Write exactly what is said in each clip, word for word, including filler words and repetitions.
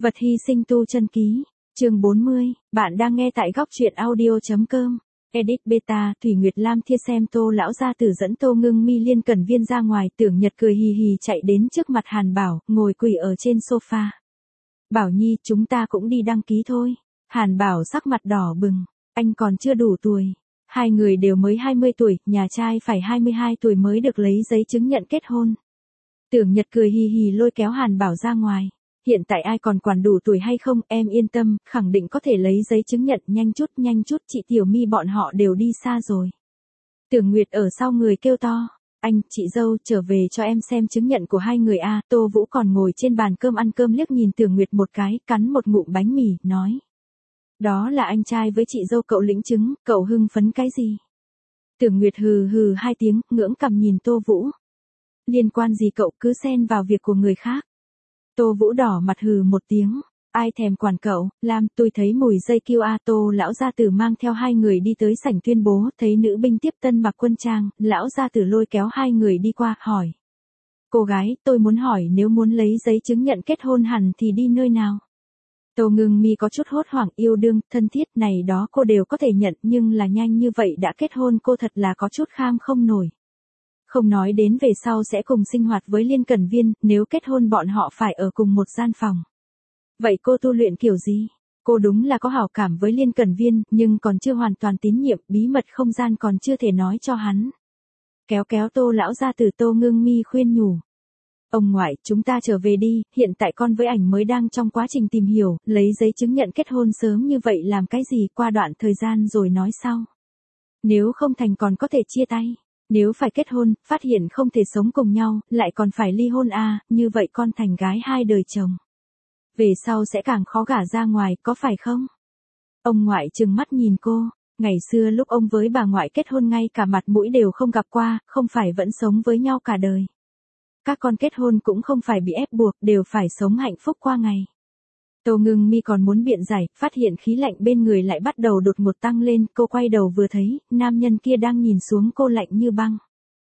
Vật hy sinh tu chân ký, chương bốn mươi, bạn đang nghe tại góc truyện audio.com. Edit beta, Thủy Nguyệt Lam Thia xem Tô lão gia tử dẫn Tô Ngưng Mi Liên Cẩn Viên ra ngoài, Tưởng Nhật cười hì hì chạy đến trước mặt Hàn Bảo, ngồi quỳ ở trên sofa. Bảo Nhi, chúng ta cũng đi đăng ký thôi. Hàn Bảo sắc mặt đỏ bừng, anh còn chưa đủ tuổi. Hai người đều mới hai mươi tuổi, nhà trai phải hai mươi hai tuổi mới được lấy giấy chứng nhận kết hôn. Tưởng Nhật cười hì hì lôi kéo Hàn Bảo ra ngoài. Hiện tại ai còn quản đủ tuổi hay không, em yên tâm, khẳng định có thể lấy giấy chứng nhận, nhanh chút, nhanh chút, chị Tiểu Mi bọn họ đều đi xa rồi. Tưởng Nguyệt ở sau người kêu to, anh, chị dâu, trở về cho em xem chứng nhận của hai người a. Tô Vũ còn ngồi trên bàn cơm ăn cơm liếc nhìn Tưởng Nguyệt một cái, cắn một ngụm bánh mì, nói. Đó là anh trai với chị dâu cậu lĩnh chứng, cậu hưng phấn cái gì? Tưởng Nguyệt hừ hừ hai tiếng, ngưỡng cằm nhìn Tô Vũ. Liên quan gì cậu, cứ xen vào việc của người khác. Tô Vũ đỏ mặt hừ một tiếng, ai thèm quản cậu, Lam, tôi thấy mùi dây kêu a. Tô lão gia tử mang theo hai người đi tới sảnh tuyên bố, thấy nữ binh tiếp tân mặc quân trang, lão gia tử lôi kéo hai người đi qua, hỏi. Cô gái, tôi muốn hỏi nếu muốn lấy giấy chứng nhận kết hôn hẳn thì đi nơi nào? Tô Ngưng Mi có chút hốt hoảng, yêu đương, thân thiết này đó cô đều có thể nhận, nhưng là nhanh như vậy đã kết hôn cô thật là có chút kham không nổi. Không nói đến về sau sẽ cùng sinh hoạt với Liên Cẩn Viên, nếu kết hôn bọn họ phải ở cùng một gian phòng. Vậy cô tu luyện kiểu gì? Cô đúng là có hảo cảm với Liên Cẩn Viên, nhưng còn chưa hoàn toàn tín nhiệm, bí mật không gian còn chưa thể nói cho hắn. Kéo kéo Tô lão gia tử, Tô Ngưng Mi khuyên nhủ. Ông ngoại, chúng ta trở về đi, hiện tại con với ảnh mới đang trong quá trình tìm hiểu, lấy giấy chứng nhận kết hôn sớm như vậy làm cái gì, qua đoạn thời gian rồi nói sau. Nếu không thành còn có thể chia tay. Nếu phải kết hôn, phát hiện không thể sống cùng nhau, lại còn phải ly hôn à, như vậy con thành gái hai đời chồng. Về sau sẽ càng khó gả ra ngoài, có phải không? Ông ngoại trừng mắt nhìn cô, ngày xưa lúc ông với bà ngoại kết hôn ngay cả mặt mũi đều không gặp qua, không phải vẫn sống với nhau cả đời. Các con kết hôn cũng không phải bị ép buộc, đều phải sống hạnh phúc qua ngày. Tô Ngưng Mi còn muốn biện giải, phát hiện khí lạnh bên người lại bắt đầu đột ngột tăng lên, cô quay đầu vừa thấy, nam nhân kia đang nhìn xuống cô lạnh như băng.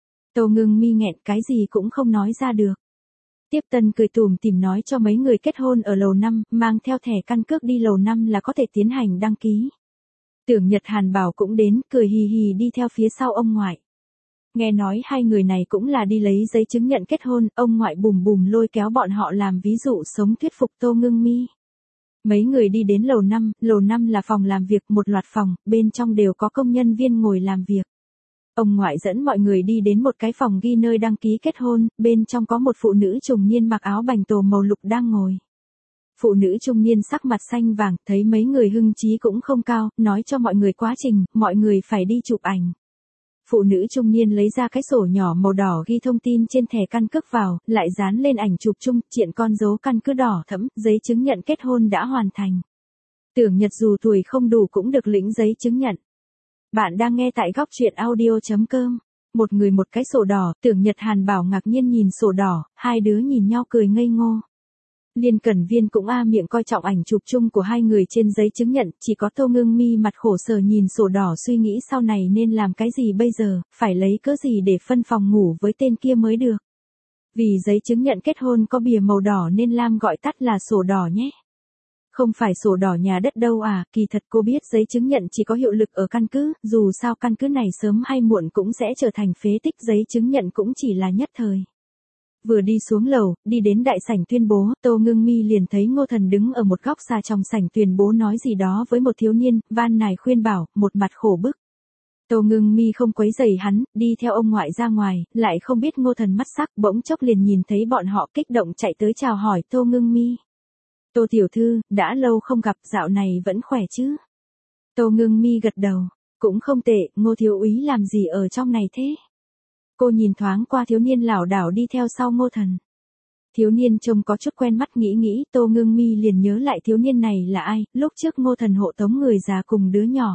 Tô Ngưng Mi nghẹn cái gì cũng không nói ra được. Tiếp tân cười tủm tỉm nói cho mấy người kết hôn ở lầu năm, mang theo thẻ căn cước đi lầu năm là có thể tiến hành đăng ký. Tưởng Nhật Hàn Bảo cũng đến, cười hì hì đi theo phía sau ông ngoại. Nghe nói hai người này cũng là đi lấy giấy chứng nhận kết hôn, ông ngoại bùm bùm lôi kéo bọn họ làm ví dụ sống thuyết phục Tô Ngưng Mi. Mấy người đi đến lầu năm, lầu năm là phòng làm việc, một loạt phòng, bên trong đều có công nhân viên ngồi làm việc. Ông ngoại dẫn mọi người đi đến một cái phòng ghi nơi đăng ký kết hôn, bên trong có một phụ nữ trung niên mặc áo bành tổ màu lục đang ngồi. Phụ nữ trung niên sắc mặt xanh vàng, thấy mấy người hưng trí cũng không cao, nói cho mọi người quá trình, mọi người phải đi chụp ảnh. Phụ nữ trung niên lấy ra cái sổ nhỏ màu đỏ ghi thông tin trên thẻ căn cước vào, lại dán lên ảnh chụp chung, triện con dấu căn cước đỏ thẫm, giấy chứng nhận kết hôn đã hoàn thành. Tưởng Nhật dù tuổi không đủ cũng được lĩnh giấy chứng nhận. Bạn đang nghe tại góc truyện audio.com. Một người một cái sổ đỏ, Tưởng Nhật Hàn Bảo ngạc nhiên nhìn sổ đỏ, hai đứa nhìn nhau cười ngây ngô. Liên Cẩn Viên cũng a miệng coi trọng ảnh chụp chung của hai người trên giấy chứng nhận, chỉ có Tô Ngưng Mi mặt khổ sở nhìn sổ đỏ suy nghĩ sau này nên làm cái gì bây giờ, phải lấy cớ gì để phân phòng ngủ với tên kia mới được. Vì giấy chứng nhận kết hôn có bìa màu đỏ nên Lam gọi tắt là sổ đỏ nhé. Không phải sổ đỏ nhà đất đâu à, kỳ thật cô biết giấy chứng nhận chỉ có hiệu lực ở căn cứ, dù sao căn cứ này sớm hay muộn cũng sẽ trở thành phế tích, giấy chứng nhận cũng chỉ là nhất thời. Vừa đi xuống lầu, đi đến đại sảnh tuyên bố, Tô Ngưng Mi liền thấy Ngô Thần đứng ở một góc xa trong sảnh tuyên bố nói gì đó với một thiếu niên, van nài khuyên bảo, một mặt khổ bức. Tô Ngưng Mi không quấy rầy hắn, đi theo ông ngoại ra ngoài, lại không biết Ngô Thần mắt sắc, bỗng chốc liền nhìn thấy bọn họ kích động chạy tới chào hỏi Tô Ngưng Mi. Tô tiểu thư, đã lâu không gặp, dạo này vẫn khỏe chứ? Tô Ngưng Mi gật đầu, cũng không tệ, Ngô thiếu úy làm gì ở trong này thế? Cô nhìn thoáng qua thiếu niên lảo đảo đi theo sau Ngô Thần. Thiếu niên trông có chút quen mắt, nghĩ nghĩ, Tô Ngưng Mi liền nhớ lại thiếu niên này là ai, lúc trước Ngô Thần hộ tống người già cùng đứa nhỏ.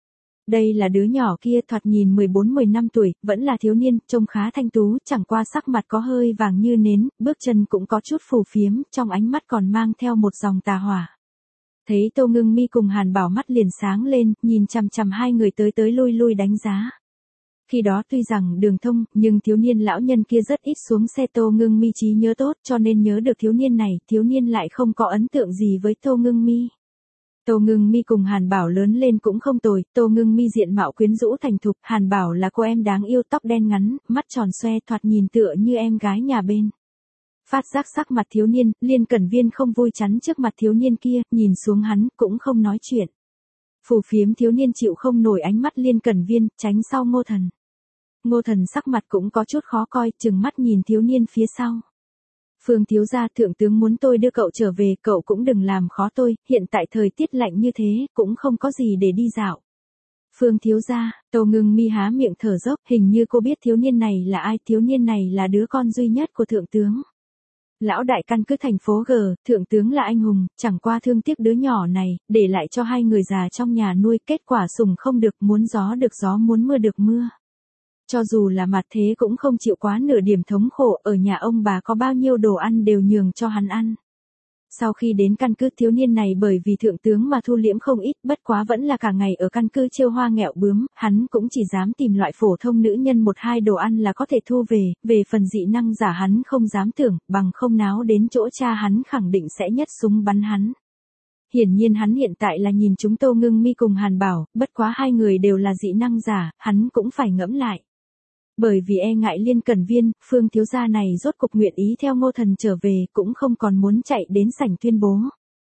Đây là đứa nhỏ kia, thoạt nhìn mười bốn mười lăm tuổi, vẫn là thiếu niên, trông khá thanh tú, chẳng qua sắc mặt có hơi vàng như nến, bước chân cũng có chút phù phiếm, trong ánh mắt còn mang theo một dòng tà hỏa. Thấy Tô Ngưng Mi cùng Hàn Bảo mắt liền sáng lên, nhìn chằm chằm hai người tới tới lui lui đánh giá. Khi đó tuy rằng đường thông, nhưng thiếu niên lão nhân kia rất ít xuống xe. Tô Ngưng Mi trí nhớ tốt cho nên nhớ được thiếu niên này, thiếu niên lại không có ấn tượng gì với Tô Ngưng Mi. Tô Ngưng Mi cùng Hàn Bảo lớn lên cũng không tồi, Tô Ngưng Mi diện mạo quyến rũ thành thục, Hàn Bảo là cô em đáng yêu, tóc đen ngắn, mắt tròn xoe, thoạt nhìn tựa như em gái nhà bên. Phát giác sắc mặt thiếu niên, Liên Cẩn Viên không vui chắn trước mặt thiếu niên kia, nhìn xuống hắn, cũng không nói chuyện. Phù phiếm thiếu niên chịu không nổi ánh mắt Liên Cẩn Viên, tránh sau Ngô Thần. Ngô Thần sắc mặt cũng có chút khó coi, chừng mắt nhìn thiếu niên phía sau. Phương thiếu gia, thượng tướng muốn tôi đưa cậu trở về, cậu cũng đừng làm khó tôi, hiện tại thời tiết lạnh như thế, cũng không có gì để đi dạo. Phương thiếu gia, Tô Ngưng Mi há miệng thở dốc, hình như cô biết thiếu niên này là ai, thiếu niên này là đứa con duy nhất của thượng tướng. Lão đại căn cứ thành phố G, thượng tướng là anh hùng, chẳng qua thương tiếc đứa nhỏ này, để lại cho hai người già trong nhà nuôi, kết quả sủng không được, muốn gió được gió muốn mưa được mưa. Cho dù là mặt thế cũng không chịu quá nửa điểm thống khổ, ở nhà ông bà có bao nhiêu đồ ăn đều nhường cho hắn ăn. Sau khi đến căn cứ, thiếu niên này bởi vì thượng tướng mà thu liễm không ít, bất quá vẫn là cả ngày ở căn cứ trêu hoa nghẹo bướm, hắn cũng chỉ dám tìm loại phổ thông nữ nhân một hai đồ ăn là có thể thu về, về phần dị năng giả hắn không dám tưởng, bằng không náo đến chỗ cha hắn khẳng định sẽ nhất súng bắn hắn. Hiển nhiên hắn hiện tại là nhìn chúng Tô Ngưng Mi cùng Hàn Bảo, bất quá hai người đều là dị năng giả, hắn cũng phải ngẫm lại. Bởi vì e ngại Liên Cẩn Viên, Phương thiếu gia này rốt cục nguyện ý theo Ngô Thần trở về, cũng không còn muốn chạy đến sảnh tuyên bố.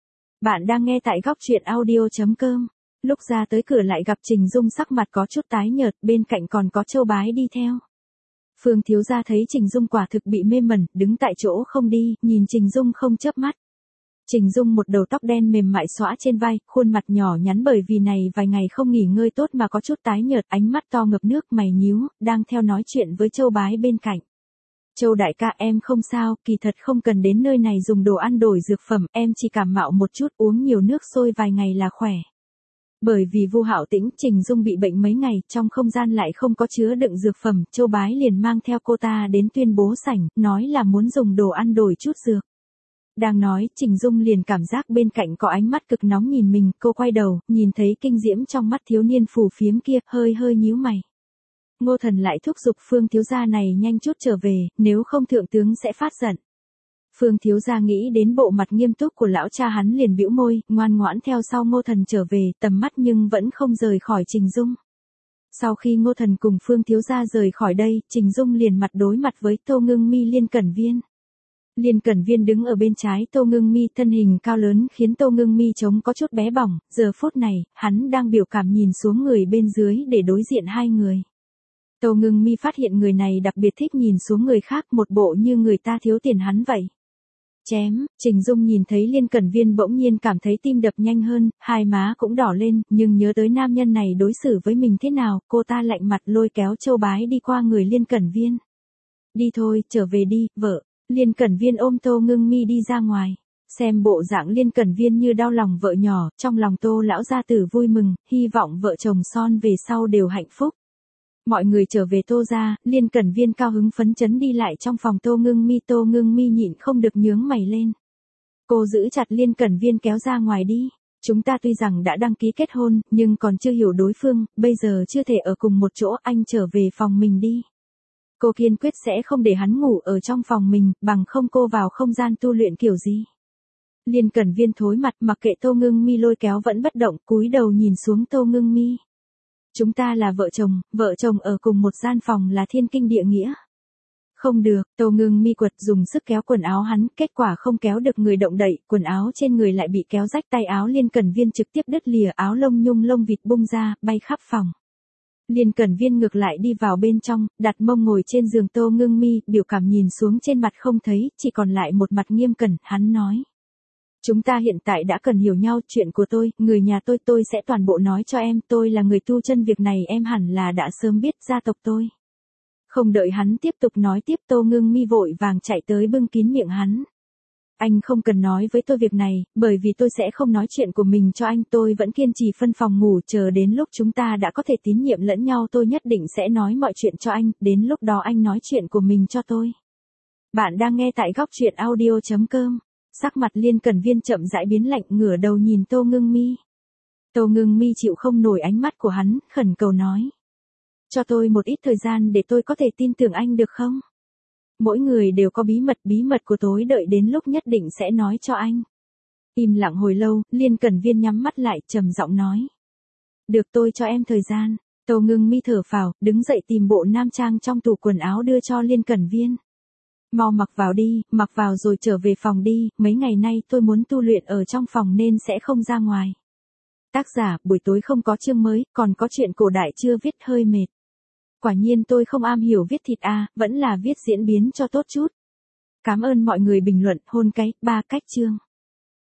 Bạn đang nghe tại góc truyện audio chấm com. Lúc ra tới cửa lại gặp Trình Dung sắc mặt có chút tái nhợt, bên cạnh còn có Châu Bái đi theo. Phương thiếu gia thấy Trình Dung quả thực bị mê mẩn, đứng tại chỗ không đi, nhìn Trình Dung không chớp mắt. Trình Dung một đầu tóc đen mềm mại xõa trên vai, khuôn mặt nhỏ nhắn bởi vì này vài ngày không nghỉ ngơi tốt mà có chút tái nhợt, ánh mắt to ngập nước, mày nhíu, đang theo nói chuyện với Châu Bái bên cạnh. Châu đại ca, em không sao, kỳ thật không cần đến nơi này dùng đồ ăn đổi dược phẩm, em chỉ cảm mạo một chút, uống nhiều nước sôi vài ngày là khỏe. Bởi vì Vu Hạo Tĩnh, Trình Dung bị bệnh mấy ngày, trong không gian lại không có chứa đựng dược phẩm, Châu Bái liền mang theo cô ta đến tuyên bố sảnh, nói là muốn dùng đồ ăn đổi chút dược. Đang nói, Trình Dung liền cảm giác bên cạnh có ánh mắt cực nóng nhìn mình, cô quay đầu, nhìn thấy kinh diễm trong mắt thiếu niên phù phiếm kia, hơi hơi nhíu mày. Ngô Thần lại thúc giục Phương thiếu gia này nhanh chút trở về, nếu không thượng tướng sẽ phát giận. Phương thiếu gia nghĩ đến bộ mặt nghiêm túc của lão cha hắn liền bĩu môi, ngoan ngoãn theo sau Ngô Thần trở về, tầm mắt nhưng vẫn không rời khỏi Trình Dung. Sau khi Ngô Thần cùng Phương thiếu gia rời khỏi đây, Trình Dung liền mặt đối mặt với Tô Ngưng Mi Liên Cẩn Viên. Liên Cẩn Viên đứng ở bên trái Tô Ngưng Mi, thân hình cao lớn khiến Tô Ngưng Mi trông có chút bé bỏng, giờ phút này, hắn đang biểu cảm nhìn xuống người bên dưới để đối diện hai người. Tô Ngưng Mi phát hiện người này đặc biệt thích nhìn xuống người khác, một bộ như người ta thiếu tiền hắn vậy. Chém, Trình Dung nhìn thấy Liên Cẩn Viên bỗng nhiên cảm thấy tim đập nhanh hơn, hai má cũng đỏ lên, nhưng nhớ tới nam nhân này đối xử với mình thế nào, cô ta lạnh mặt lôi kéo Châu Bái đi qua người Liên Cẩn Viên. Đi thôi, trở về đi, vợ. Liên Cẩn Viên ôm Tô Ngưng Mi đi ra ngoài. Xem bộ dạng Liên Cẩn Viên như đau lòng vợ nhỏ, trong lòng Tô lão gia tử vui mừng, hy vọng vợ chồng son về sau đều hạnh phúc. Mọi người trở về Tô gia, Liên Cẩn Viên cao hứng phấn chấn đi lại trong phòng Tô Ngưng Mi, Tô Ngưng Mi nhịn không được nhướng mày lên. Cô giữ chặt Liên Cẩn Viên kéo ra ngoài đi. Chúng ta tuy rằng đã đăng ký kết hôn, nhưng còn chưa hiểu đối phương, bây giờ chưa thể ở cùng một chỗ, anh trở về phòng mình đi. Cô kiên quyết sẽ không để hắn ngủ ở trong phòng mình, bằng không cô vào không gian tu luyện kiểu gì. Liên Cẩn Viên thối mặt, mặc kệ Tô Ngưng Mi lôi kéo vẫn bất động, cúi đầu nhìn xuống Tô Ngưng Mi. Chúng ta là vợ chồng, vợ chồng ở cùng một gian phòng là thiên kinh địa nghĩa. Không được, Tô Ngưng Mi quật dùng sức kéo quần áo hắn, kết quả không kéo được người động đậy, quần áo trên người lại bị kéo rách, tay áo Liên Cẩn Viên trực tiếp đứt lìa, áo lông nhung lông vịt bung ra, bay khắp phòng. Liên Cẩn Viên ngược lại đi vào bên trong, đặt mông ngồi trên giường Tô Ngưng Mi, biểu cảm nhìn xuống trên mặt không thấy, chỉ còn lại một mặt nghiêm cẩn, hắn nói. Chúng ta hiện tại đã cần hiểu nhau, chuyện của tôi, người nhà tôi tôi sẽ toàn bộ nói cho em, tôi là người tu chân, việc này em hẳn là đã sớm biết, gia tộc tôi. Không đợi hắn tiếp tục nói tiếp, Tô Ngưng Mi vội vàng chạy tới bưng kín miệng hắn. Anh không cần nói với tôi việc này, bởi vì tôi sẽ không nói chuyện của mình cho anh, tôi vẫn kiên trì phân phòng ngủ, chờ đến lúc chúng ta đã có thể tín nhiệm lẫn nhau tôi nhất định sẽ nói mọi chuyện cho anh, đến lúc đó anh nói chuyện của mình cho tôi. Bạn đang nghe tại góc truyện audio chấm com. Sắc mặt Liên Cẩn Viên chậm rãi biến lạnh, ngửa đầu nhìn Tô Ngưng Mi. Tô Ngưng Mi chịu không nổi ánh mắt của hắn, khẩn cầu nói. cho tôi một ít thời gian để tôi có thể tin tưởng anh được không? Mỗi người đều có bí mật, bí mật của tôi đợi đến lúc nhất định sẽ nói cho anh. Im lặng hồi lâu, Liên Cẩn Viên nhắm mắt lại, trầm giọng nói. Được, tôi cho em thời gian. Tô Ngưng Mi thở phào, đứng dậy tìm bộ nam trang trong tủ quần áo đưa cho Liên Cẩn Viên. Mau mặc vào đi, mặc vào rồi trở về phòng đi, mấy ngày nay tôi muốn tu luyện ở trong phòng nên sẽ không ra ngoài. Tác giả, buổi tối không có chương mới, còn có chuyện cổ đại chưa viết, hơi mệt. Quả nhiên tôi không am hiểu viết thịt a, vẫn là viết diễn biến cho tốt chút. Cảm ơn mọi người bình luận, hôn cái, ba cách chương.